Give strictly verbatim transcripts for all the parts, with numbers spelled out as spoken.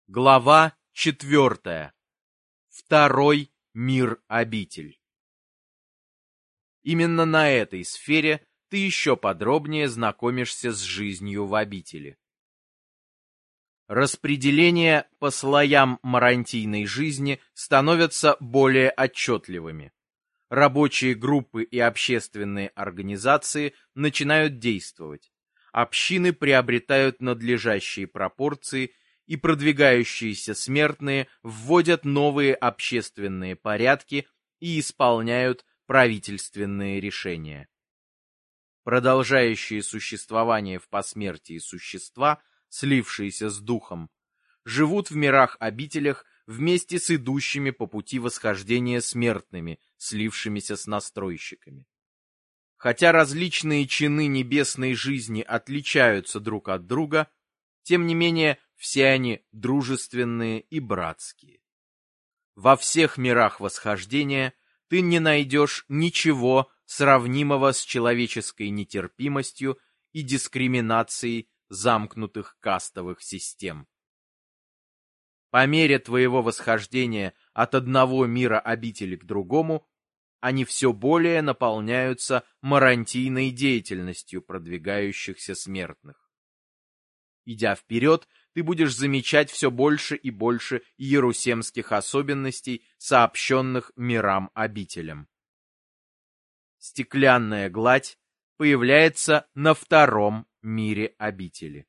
Глава четвертая. Второй мир-обитель. Именно на этой сфере ты еще подробнее знакомишься с жизнью в обители. Распределение по слоям марантийной жизни становятся более отчетливыми. Рабочие группы и общественные организации начинают действовать. Общины приобретают надлежащие пропорции, и продвигающиеся смертные вводят новые общественные порядки и исполняют правительственные решения. Продолжающие существование в посмертии существа, слившиеся с духом, живут в мирах-обителях вместе с идущими по пути восхождения смертными, слившимися с настройщиками. Хотя различные чины небесной жизни отличаются друг от друга, тем не менее все они дружественные и братские. Во всех мирах восхождения ты не найдешь ничего сравнимого с человеческой нетерпимостью и дискриминацией замкнутых кастовых систем. По мере твоего восхождения от одного мира обители к другому, они все более наполняются марантийной деятельностью продвигающихся смертных. Идя вперед, ты будешь замечать все больше и больше иерусемских особенностей, сообщенных мирам-обителям. Стеклянная гладь появляется на втором мире обители.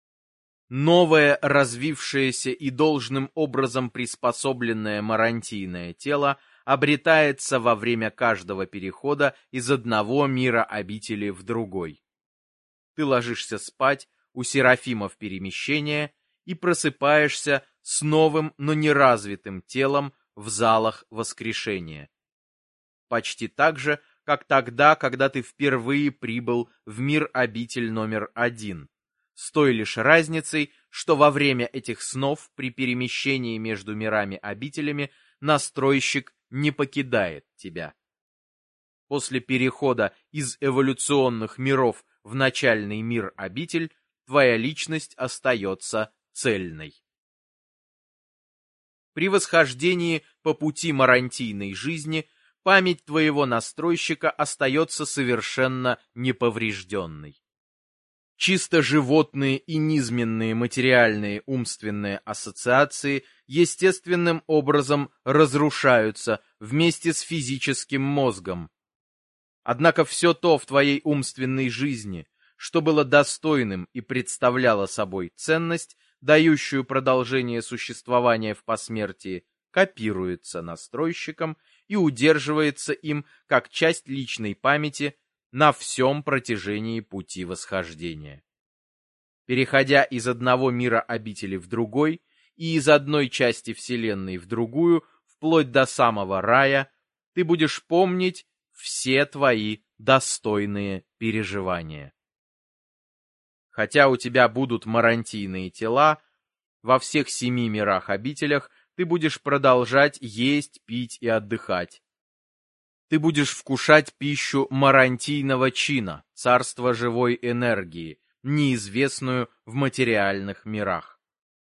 Новое, развившееся и должным образом приспособленное марантийное тело обретается во время каждого перехода из одного мира обители в другой. Ты ложишься спать у серафимов перемещения и просыпаешься с новым, но неразвитым телом в залах воскрешения. Почти так же, как тогда, когда ты впервые прибыл в мир-обитель номер один, с той лишь разницей, что во время этих снов при перемещении между мирами-обителями настройщик не покидает тебя. После перехода из эволюционных миров в начальный мир-обитель твоя личность остается цельной. При восхождении по пути марантийной жизни память твоего настройщика остается совершенно неповрежденной. Чисто животные и низменные материальные умственные ассоциации естественным образом разрушаются вместе с физическим мозгом. Однако все то в твоей умственной жизни, что было достойным и представляло собой ценность, дающую продолжение существования в посмертии, копируется настройщиком и удерживается им как часть личной памяти на всем протяжении пути восхождения. Переходя из одного мира обители в другой и из одной части Вселенной в другую, вплоть до самого рая, ты будешь помнить все твои достойные переживания. Хотя у тебя будут марантийные тела, во всех семи мирах-обителях ты будешь продолжать есть, пить и отдыхать. Ты будешь вкушать пищу марантийного чина, царства живой энергии, неизвестную в материальных мирах.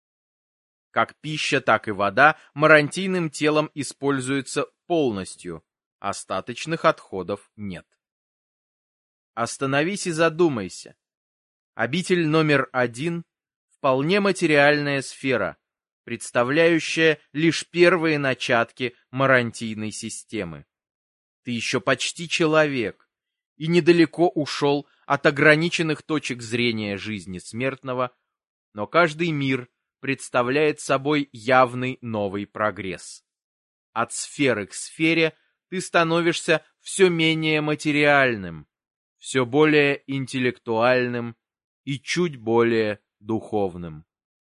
Как пища, так и вода марантийным телом используются полностью, остаточных отходов нет. Остановись и задумайся. Обитель номер один – вполне материальная сфера, представляющая лишь первые начатки марантийной системы. Ты еще почти человек и недалеко ушел от ограниченных точек зрения жизни смертного, но каждый мир представляет собой явный новый прогресс. От сферы к сфере ты становишься все менее материальным, все более интеллектуальным и чуть более духовным.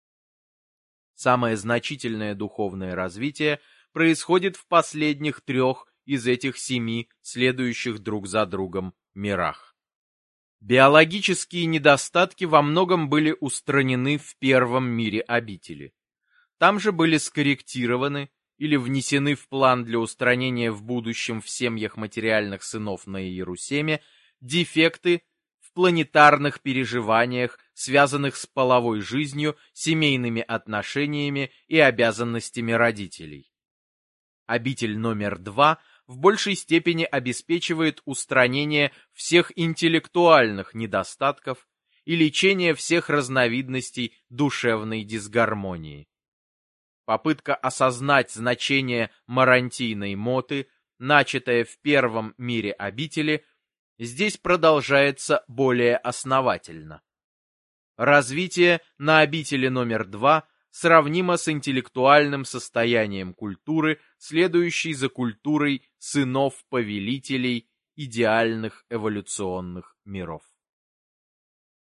Самое значительное духовное развитие происходит в последних трех из этих семи следующих друг за другом мирах. Биологические недостатки во многом были устранены в первом мире обители. Там же были скорректированы или внесены в план для устранения в будущем в семьях материальных сынов на Иерусеме дефекты в планетарных переживаниях, связанных с половой жизнью, семейными отношениями и обязанностями родителей. Обитель номер два в большей степени обеспечивает устранение всех интеллектуальных недостатков и лечение всех разновидностей душевной дисгармонии. Попытка осознать значение марантийной моты, начатая в первом мире обители, здесь продолжается более основательно. Развитие на обители номер два сравнимо с интеллектуальным состоянием культуры, следующей за культурой сынов-повелителей идеальных эволюционных миров.